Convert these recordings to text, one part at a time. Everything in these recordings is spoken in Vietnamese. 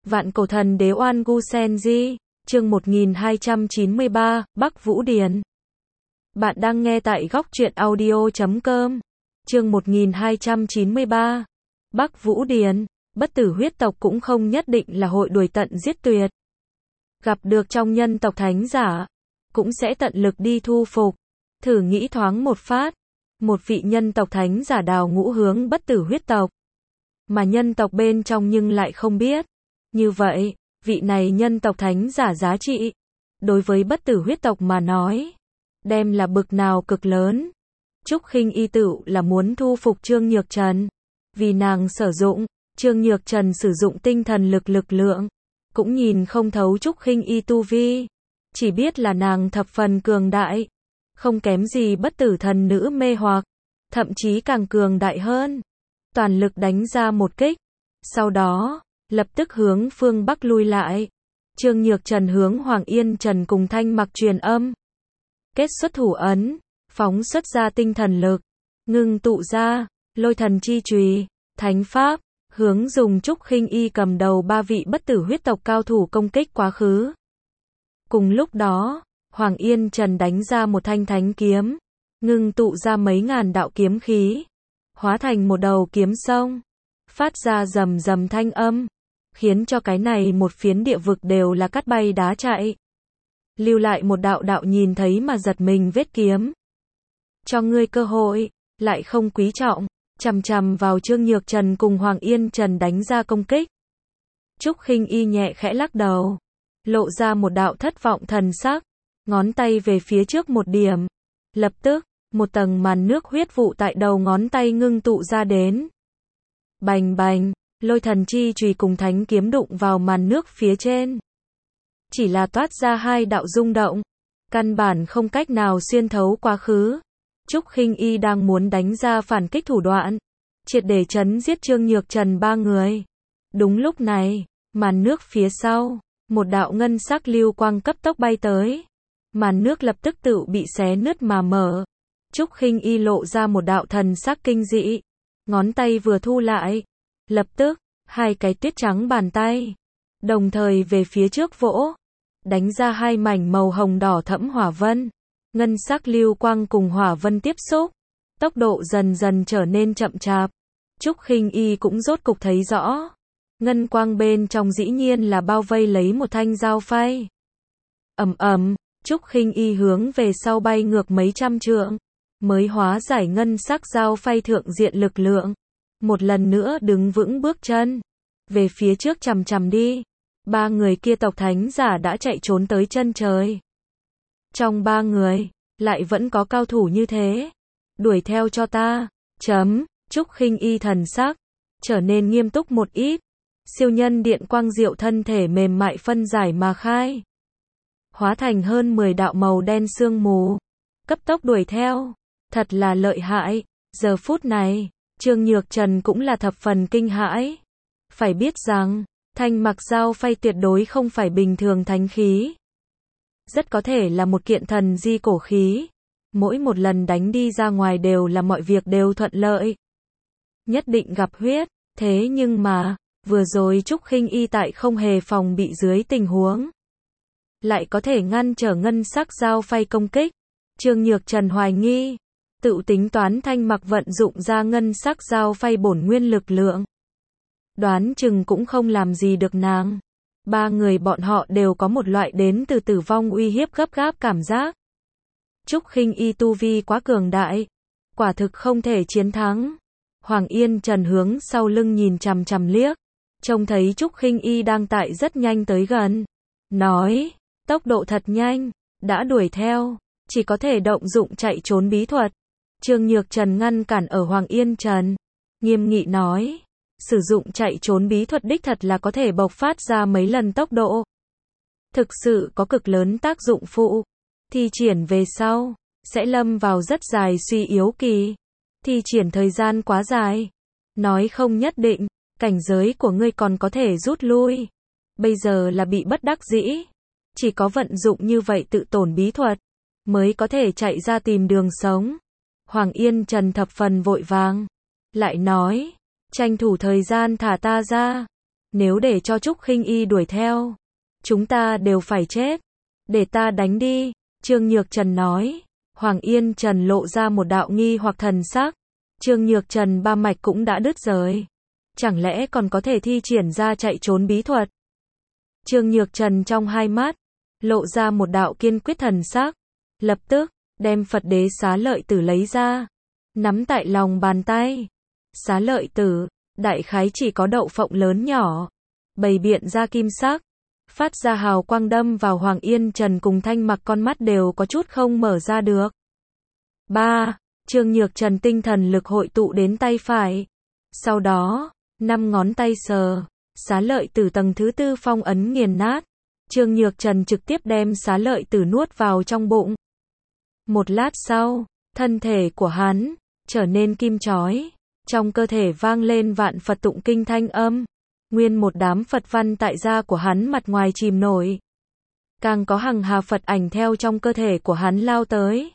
Vạn cổ thần đế oan gu sen di, chương 1293, Bắc Vũ Điền. Bạn đang nghe tại góc truyện audio.com. Chương 1293, Bắc Vũ Điền. Bất tử huyết tộc cũng không nhất định là hội đuổi tận giết tuyệt. Gặp được trong nhân tộc thánh giả, cũng sẽ tận lực đi thu phục. Thử nghĩ thoáng một phát, một vị nhân tộc thánh giả đào ngũ hướng bất tử huyết tộc, mà nhân tộc bên trong nhưng lại không biết. Như vậy, vị này nhân tộc thánh giả giá trị, đối với bất tử huyết tộc mà nói, đem là bực nào cực lớn. Trúc Khinh Y tựu là muốn thu phục Trương Nhược Trần, vì nàng sử dụng, Trương Nhược Trần sử dụng tinh thần lực lượng, cũng nhìn không thấu Trúc Khinh Y tu vi, chỉ biết là nàng thập phần cường đại, không kém gì bất tử thần nữ mê hoặc, thậm chí càng cường đại hơn. Toàn lực đánh ra một kích, sau đó, lập tức hướng phương Bắc lui lại. Trương Nhược Trần hướng Hoàng Yên Trần cùng Thanh Mặc truyền âm. Kết xuất thủ ấn, phóng xuất ra tinh thần lực, ngưng tụ ra, lôi thần chi chùy, thánh pháp, hướng dùng Trúc Khinh Y cầm đầu ba vị bất tử huyết tộc cao thủ công kích quá khứ. Cùng lúc đó, Hoàng Yên Trần đánh ra một thanh thánh kiếm, ngưng tụ ra mấy ngàn đạo kiếm khí, hóa thành một đầu kiếm sông, phát ra rầm rầm thanh âm, khiến cho cái này một phiến địa vực đều là cắt bay đá chạy. Lưu lại một đạo đạo nhìn thấy mà giật mình vết kiếm. Cho ngươi cơ hội, lại không quý trọng, chằm chằm vào Trương Nhược Trần cùng Hoàng Yên Trần đánh ra công kích. Trúc Khinh Y nhẹ khẽ lắc đầu, lộ ra một đạo thất vọng thần sắc, ngón tay về phía trước một điểm. Lập tức, một tầng màn nước huyết vụ tại đầu ngón tay ngưng tụ ra đến. Bành bành, lôi thần chi chùy cùng thánh kiếm đụng vào màn nước phía trên. Chỉ là toát ra hai đạo rung động, căn bản không cách nào xuyên thấu quá khứ. Trúc Khinh Y đang muốn đánh ra phản kích thủ đoạn, triệt để chấn giết Trương Nhược Trần ba người. Đúng lúc này, màn nước phía sau, một đạo ngân sắc lưu quang cấp tốc bay tới. Màn nước lập tức tự bị xé nứt mà mở. Trúc Khinh Y lộ ra một đạo thần sắc kinh dị, ngón tay vừa thu lại, lập tức, hai cái tuyết trắng bàn tay, đồng thời về phía trước vỗ, đánh ra hai mảnh màu hồng đỏ thẫm hỏa vân. Ngân sắc lưu quang cùng hỏa vân tiếp xúc, tốc độ dần dần trở nên chậm chạp. Trúc Khinh Y cũng rốt cục thấy rõ, ngân quang bên trong dĩ nhiên là bao vây lấy một thanh dao phay. Ầm ầm, Trúc Khinh Y hướng về sau bay ngược mấy trăm trượng, mới hóa giải ngân sắc dao phay thượng diện lực lượng. Một lần nữa đứng vững bước chân, về phía trước chằm chằm đi. Ba người kia tộc thánh giả đã chạy trốn tới chân trời. Trong ba người, lại vẫn có cao thủ như thế. Đuổi theo cho ta. Trúc Khinh Y thần sắc trở nên nghiêm túc một ít. Siêu nhân điện quang diệu thân thể mềm mại phân giải mà khai, hóa thành hơn 10 đạo màu đen sương mù, cấp tốc đuổi theo. Thật là lợi hại. Giờ phút này, Trương Nhược Trần cũng là thập phần kinh hãi. Phải biết rằng, Thanh Mặc dao phay tuyệt đối không phải bình thường thánh khí, rất có thể là một kiện thần di cổ khí. Mỗi một lần đánh đi ra ngoài đều là mọi việc đều thuận lợi, nhất định gặp huyết. Thế nhưng mà, vừa rồi Trúc Khinh Y tại không hề phòng bị dưới tình huống, lại có thể ngăn trở ngân sắc dao phay công kích. Trương Nhược Trần hoài nghi, tự tính toán Thanh Mặc vận dụng ra ngân sắc dao phay bổn nguyên lực lượng, đoán chừng cũng không làm gì được nàng. Ba người bọn họ đều có một loại đến từ tử vong uy hiếp gấp gáp cảm giác. Trúc Khinh Y tu vi quá cường đại, quả thực không thể chiến thắng. Hoàng Yên Trần hướng sau lưng nhìn chằm chằm liếc, trông thấy Trúc Khinh Y đang tại rất nhanh tới gần, nói, tốc độ thật nhanh, đã đuổi theo, chỉ có thể động dụng chạy trốn bí thuật. Trương Nhược Trần ngăn cản ở Hoàng Yên Trần, nghiêm nghị nói, sử dụng chạy trốn bí thuật đích thật là có thể bộc phát ra mấy lần tốc độ. Thực sự có cực lớn tác dụng phụ. Thi triển về sau, sẽ lâm vào rất dài suy yếu kỳ. Thi triển thời gian quá dài, nói không nhất định, cảnh giới của ngươi còn có thể rút lui. Bây giờ là bị bất đắc dĩ, chỉ có vận dụng như vậy tự tổn bí thuật, mới có thể chạy ra tìm đường sống. Hoàng Yên Trần thập phần vội vàng, lại nói, tranh thủ thời gian thả ta ra. Nếu để cho Trúc Khinh Y đuổi theo, chúng ta đều phải chết. Để ta đánh đi, Trương Nhược Trần nói. Hoàng Yên Trần lộ ra một đạo nghi hoặc thần sắc. Trương Nhược Trần ba mạch cũng đã đứt rồi. Chẳng lẽ còn có thể thi triển ra chạy trốn bí thuật? Trương Nhược Trần trong hai mắt, lộ ra một đạo kiên quyết thần sắc. Lập tức, đem Phật đế xá lợi tử lấy ra. Nắm tại lòng bàn tay. Xá lợi tử, đại khái chỉ có đậu phộng lớn nhỏ. Bày biện ra kim sắc. Phát ra hào quang đâm vào Hoàng Yên Trần cùng Thanh Mặc con mắt đều có chút không mở ra được. 3. Trương Nhược Trần tinh thần lực hội tụ đến tay phải. Sau đó, 5 ngón tay sờ, xá lợi tử tầng thứ 4 phong ấn nghiền nát. Trương Nhược Trần trực tiếp đem xá lợi tử nuốt vào trong bụng. Một lát sau, thân thể của hắn trở nên kim chói, trong cơ thể vang lên vạn Phật tụng kinh thanh âm. Nguyên một đám Phật văn tại da của hắn mặt ngoài chìm nổi. Càng có hằng hà Phật ảnh theo trong cơ thể của hắn lao tới.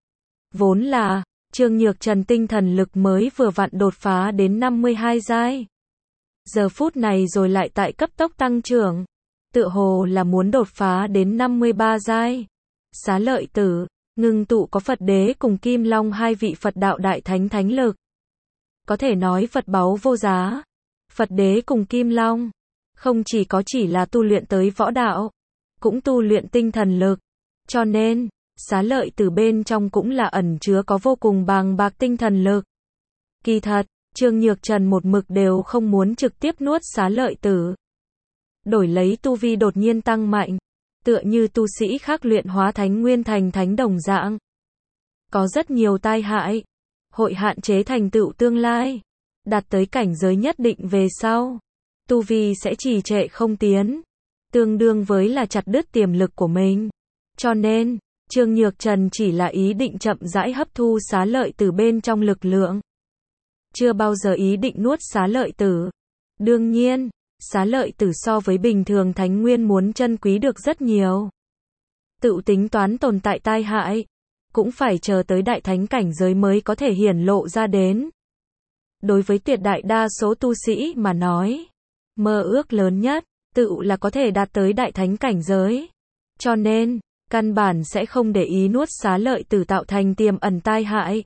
Vốn là, Trương Nhược Trần tinh thần lực mới vừa vặn đột phá đến 52 giai. Giờ phút này rồi lại tại cấp tốc tăng trưởng. Tựa hồ là muốn đột phá đến 53 giai. Xá lợi tử, ngưng tụ có Phật đế cùng Kim Long hai vị Phật đạo đại thánh thánh lực. Có thể nói Phật báu vô giá. Phật đế cùng Kim Long, không chỉ là tu luyện tới võ đạo, cũng tu luyện tinh thần lực. Cho nên, xá lợi tử bên trong cũng là ẩn chứa có vô cùng bàng bạc tinh thần lực. Kỳ thật, Trương Nhược Trần một mực đều không muốn trực tiếp nuốt xá lợi tử. Đổi lấy tu vi đột nhiên tăng mạnh, tựa như tu sĩ khác luyện hóa thánh nguyên thành thánh đồng dạng. Có rất nhiều tai hại, hội hạn chế thành tựu tương lai. Đạt tới cảnh giới nhất định về sau, tu vi sẽ trì trệ không tiến, tương đương với là chặt đứt tiềm lực của mình. Cho nên, Trương Nhược Trần chỉ là ý định chậm rãi hấp thu xá lợi tử bên trong lực lượng. Chưa bao giờ ý định nuốt xá lợi tử. Đương nhiên, xá lợi tử so với bình thường thánh nguyên muốn chân quý được rất nhiều. Tự tính toán tồn tại tai hại, cũng phải chờ tới đại thánh cảnh giới mới có thể hiển lộ ra đến. Đối với tuyệt đại đa số tu sĩ mà nói, mơ ước lớn nhất, tự là có thể đạt tới đại thánh cảnh giới. Cho nên, căn bản sẽ không để ý nuốt xá lợi tử tạo thành tiềm ẩn tai hại.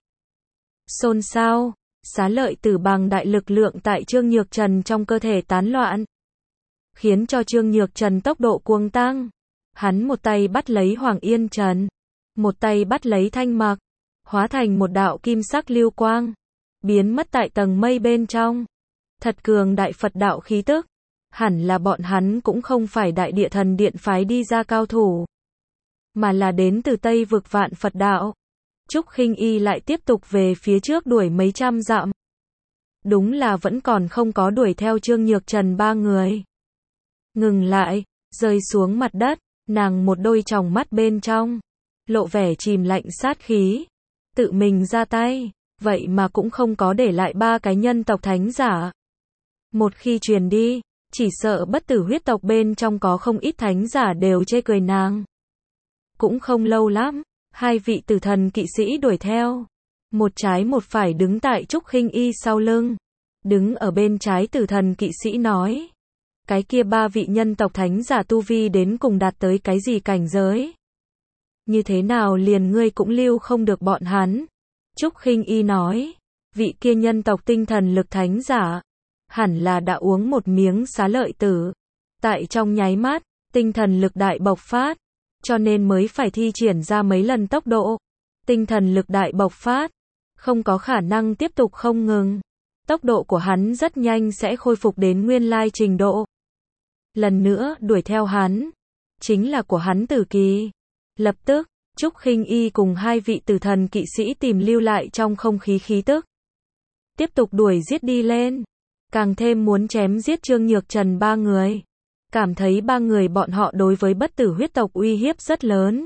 Xôn xao, xá lợi tử bằng đại lực lượng tại Trương Nhược Trần trong cơ thể tán loạn. Khiến cho Trương Nhược Trần tốc độ cuồng tăng. Hắn một tay bắt lấy Hoàng Yên Trần, một tay bắt lấy Thanh Mặc, hóa thành một đạo kim sắc lưu quang. Biến mất tại tầng mây bên trong. Thật cường đại Phật đạo khí tức. Hẳn là bọn hắn cũng không phải đại địa thần điện phái đi ra cao thủ, mà là đến từ Tây vực vạn Phật đạo. Trúc Khinh Y lại tiếp tục về phía trước đuổi mấy trăm dặm. Đúng là vẫn còn không có đuổi theo Trương Nhược Trần ba người. Ngừng lại, rơi xuống mặt đất, nàng một đôi tròng mắt bên trong, lộ vẻ chìm lạnh sát khí. Tự mình ra tay. Vậy mà cũng không có để lại ba cái nhân tộc thánh giả. Một khi truyền đi, chỉ sợ bất tử huyết tộc bên trong có không ít thánh giả đều chê cười nàng. Cũng không lâu lắm, hai vị tử thần kỵ sĩ đuổi theo. Một trái một phải đứng tại Trúc Khinh Y sau lưng. Đứng ở bên trái tử thần kỵ sĩ nói. Cái kia ba vị nhân tộc thánh giả tu vi đến cùng đạt tới cái gì cảnh giới? Như thế nào liền ngươi cũng lưu không được bọn hắn? Trúc Khinh Y nói, vị kia nhân tộc tinh thần lực thánh giả, hẳn là đã uống một miếng xá lợi tử. Tại trong nháy mắt, tinh thần lực đại bộc phát, cho nên mới phải thi triển ra mấy lần tốc độ. Tinh thần lực đại bộc phát, không có khả năng tiếp tục không ngừng. Tốc độ của hắn rất nhanh sẽ khôi phục đến nguyên lai trình độ. Lần nữa đuổi theo hắn, chính là của hắn tử kỳ. Lập tức, Trúc Khinh Y cùng hai vị tử thần kỵ sĩ tìm lưu lại trong không khí khí tức. Tiếp tục đuổi giết đi lên. Càng thêm muốn chém giết Trương Nhược Trần ba người. Cảm thấy ba người bọn họ đối với bất tử huyết tộc uy hiếp rất lớn.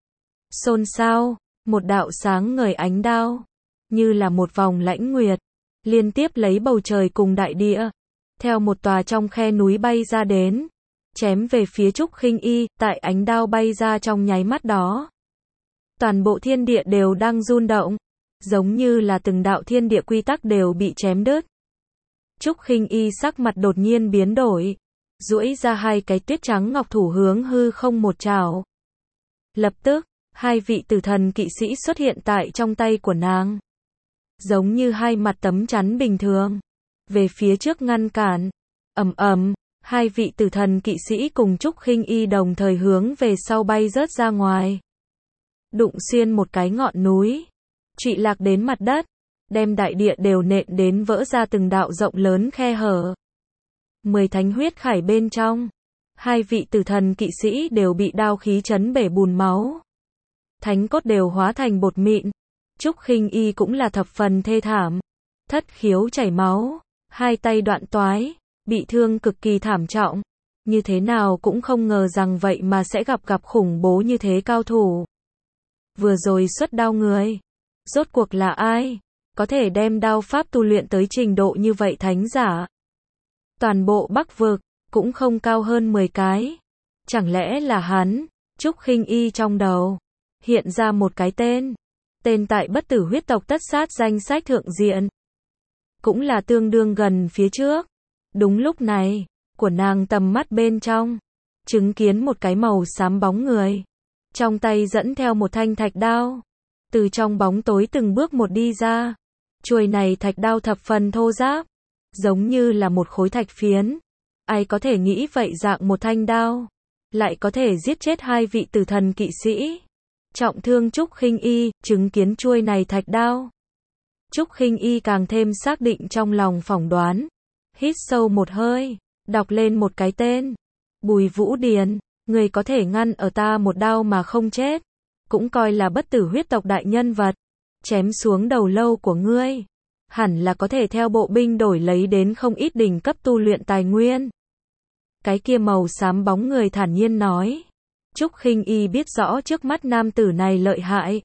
Xôn xao, một đạo sáng ngời ánh đao, như là một vòng lãnh nguyệt, liên tiếp lấy bầu trời cùng đại địa, theo một tòa trong khe núi bay ra đến, chém về phía Trúc Khinh Y. Tại ánh đao bay ra trong nháy mắt đó, toàn bộ thiên địa đều đang rung động, giống như là từng đạo thiên địa quy tắc đều bị chém đứt. Trúc Khinh Y sắc mặt đột nhiên biến đổi, duỗi ra hai cái tuyết trắng ngọc thủ hướng hư không một trảo. Lập tức, hai vị tử thần kỵ sĩ xuất hiện tại trong tay của nàng. Giống như hai mặt tấm chắn bình thường. Về phía trước ngăn cản. Ầm ầm, hai vị tử thần kỵ sĩ cùng Trúc Khinh Y đồng thời hướng về sau bay rớt ra ngoài. Đụng xuyên một cái ngọn núi. Trụy lạc đến mặt đất. Đem đại địa đều nện đến vỡ ra từng đạo rộng lớn khe hở. 10 thánh huyết khải bên trong. Hai vị tử thần kỵ sĩ đều bị đao khí chấn bể bùn máu. Thánh cốt đều hóa thành bột mịn. Trúc Khinh Y cũng là thập phần thê thảm. Thất khiếu chảy máu, hai tay đoạn toái, bị thương cực kỳ thảm trọng. Như thế nào cũng không ngờ rằng vậy mà sẽ gặp khủng bố như thế cao thủ. Vừa rồi xuất đao người. Rốt cuộc là ai? Có thể đem đao pháp tu luyện tới trình độ như vậy thánh giả. Toàn bộ Bắc vực, cũng không cao hơn 10 cái. Chẳng lẽ là hắn? Trúc Khinh Y trong đầu hiện ra một cái tên. Tên tại bất tử huyết tộc tất sát danh sách thượng diện. Cũng là tương đương gần phía trước. Đúng lúc này, của nàng tầm mắt bên trong, chứng kiến một cái màu xám bóng người. Trong tay dẫn theo một thanh thạch đao. Từ trong bóng tối từng bước một đi ra. Chuôi này thạch đao thập phần thô ráp. Giống như là một khối thạch phiến. Ai có thể nghĩ vậy dạng một thanh đao. Lại có thể giết chết hai vị tử thần kỵ sĩ. Trọng thương Trúc Khinh Y, chứng kiến chuôi này thạch đao. Trúc Khinh Y càng thêm xác định trong lòng phỏng đoán. Hít sâu một hơi, đọc lên một cái tên. Bùi Vũ Điền, người có thể ngăn ở ta một đao mà không chết. Cũng coi là bất tử huyết tộc đại nhân vật. Chém xuống đầu lâu của ngươi. Hẳn là có thể theo bộ binh đổi lấy đến không ít đỉnh cấp tu luyện tài nguyên. Cái kia màu xám bóng người thản nhiên nói. Trúc Khinh Y biết rõ trước mắt nam tử này lợi hại.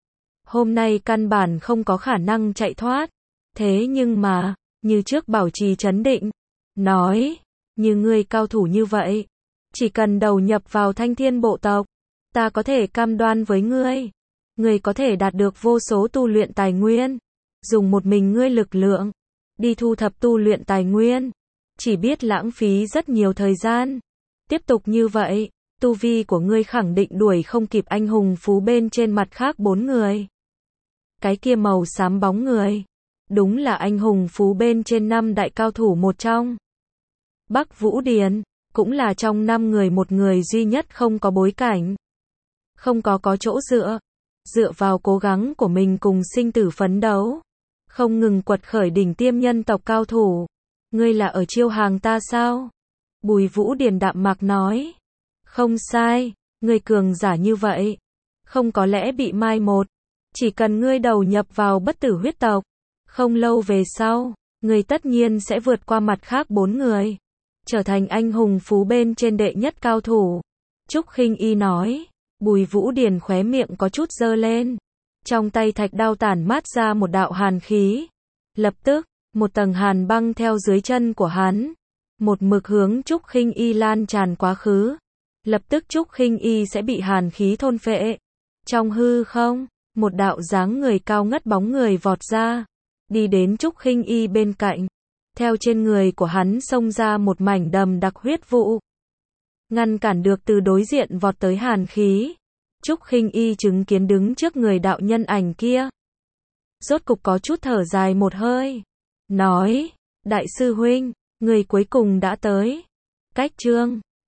Hôm nay căn bản không có khả năng chạy thoát. Thế nhưng mà, như trước bảo trì trấn định. Nói, như ngươi cao thủ như vậy. Chỉ cần đầu nhập vào Thanh Thiên bộ tộc. Ta có thể cam đoan với ngươi. Ngươi có thể đạt được vô số tu luyện tài nguyên. Dùng một mình ngươi lực lượng. Đi thu thập tu luyện tài nguyên. Chỉ biết lãng phí rất nhiều thời gian. Tiếp tục như vậy. Tu vi của ngươi khẳng định đuổi không kịp anh hùng phú bên trên mặt khác 4 người. Cái kia màu xám bóng người. Đúng là anh hùng phú bên trên 5 đại cao thủ một trong. Bắc Vũ Điền, cũng là trong 5 người một người duy nhất không có bối cảnh. Không có chỗ dựa. Dựa vào cố gắng của mình cùng sinh tử phấn đấu. Không ngừng quật khởi đỉnh tiêm nhân tộc cao thủ. Ngươi là ở chiêu hàng ta sao? Bùi Vũ Điền đạm mạc nói. Không sai, ngươi cường giả như vậy. Không có lẽ bị mai một. Chỉ cần ngươi đầu nhập vào bất tử huyết tộc. Không lâu về sau, ngươi tất nhiên sẽ vượt qua mặt khác 4 người. Trở thành anh hùng phú bên trên đệ nhất cao thủ. Trúc Khinh Y nói. Bùi Vũ Điền khóe miệng có chút giơ lên. Trong tay thạch đao tản mát ra một đạo hàn khí. Lập tức, một tầng hàn băng theo dưới chân của hắn. Một mực hướng Trúc Khinh Y lan tràn quá khứ. Lập tức Trúc Khinh Y sẽ bị hàn khí thôn phệ. Trong hư không, một đạo dáng người cao ngất bóng người vọt ra. Đi đến Trúc Khinh Y bên cạnh. Theo trên người của hắn xông ra một mảnh đầm đặc huyết vụ. Ngăn cản được từ đối diện vọt tới hàn khí. Trúc Khinh Y chứng kiến đứng trước người đạo nhân ảnh kia. Rốt cục có chút thở dài một hơi. Nói, đại sư huynh, người cuối cùng đã tới. Cách chương